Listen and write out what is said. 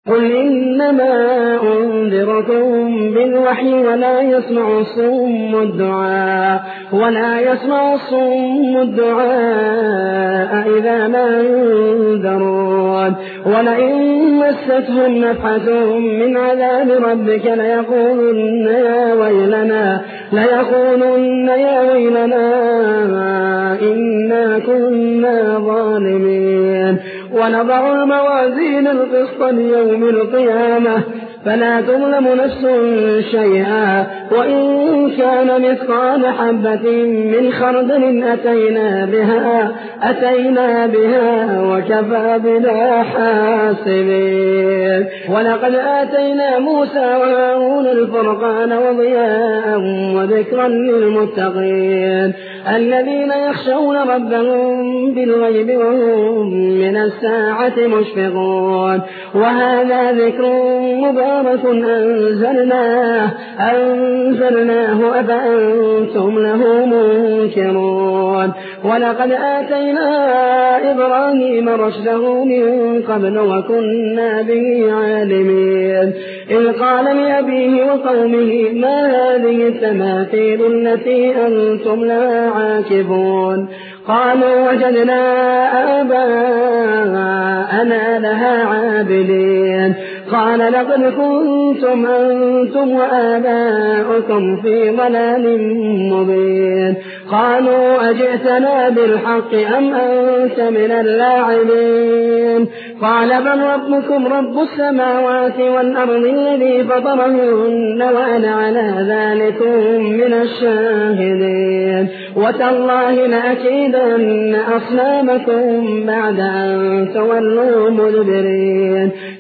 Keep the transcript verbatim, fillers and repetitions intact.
قل إنما أنذركم بالوحي ولا يسمع الصم الدعاء ولا يسمع الصم الدعاء إذا ما ينذرون ولئن مستهم نفحة من عذاب ربك ليقولن يا ويلنا ليقولن يا ويلنا إنا كنا ظالمين ونضع الموازين القسط ليوم القيامة فلا تظلم نفس شيئا وإن كان مثقال حبة من خردل أتينا بها أتينا بها وكفى بنا حاسبين ولقد آتينا موسى وهارون الفرقان وضياء وذكرا للمتقين الذين يخشون ربهم بالغيب وهم من الساعة مشفقون وهذا ذكر مبارك أنزلناه أنزلناه أفأنتم له منكرون ولقد آتينا إبراهيم رشده من قبل وكنا به عالمين إذ قال لأبيه وقومه ما هذه التماثيل التي أنتم لها عاكفون قالوا وجدنا آباءنا لها عابدين قال لقد كنتم أنتم وآباؤكم في ضلال مبين قالوا أجئتنا بالحق أم أنت من اللاعبين قال بل ربكم رب السماوات والأرض الذي فطرهن وأنا على ذلك من الشاهدين وتالله لأكيدن أصنامكم بعد أن تولوا مدبرين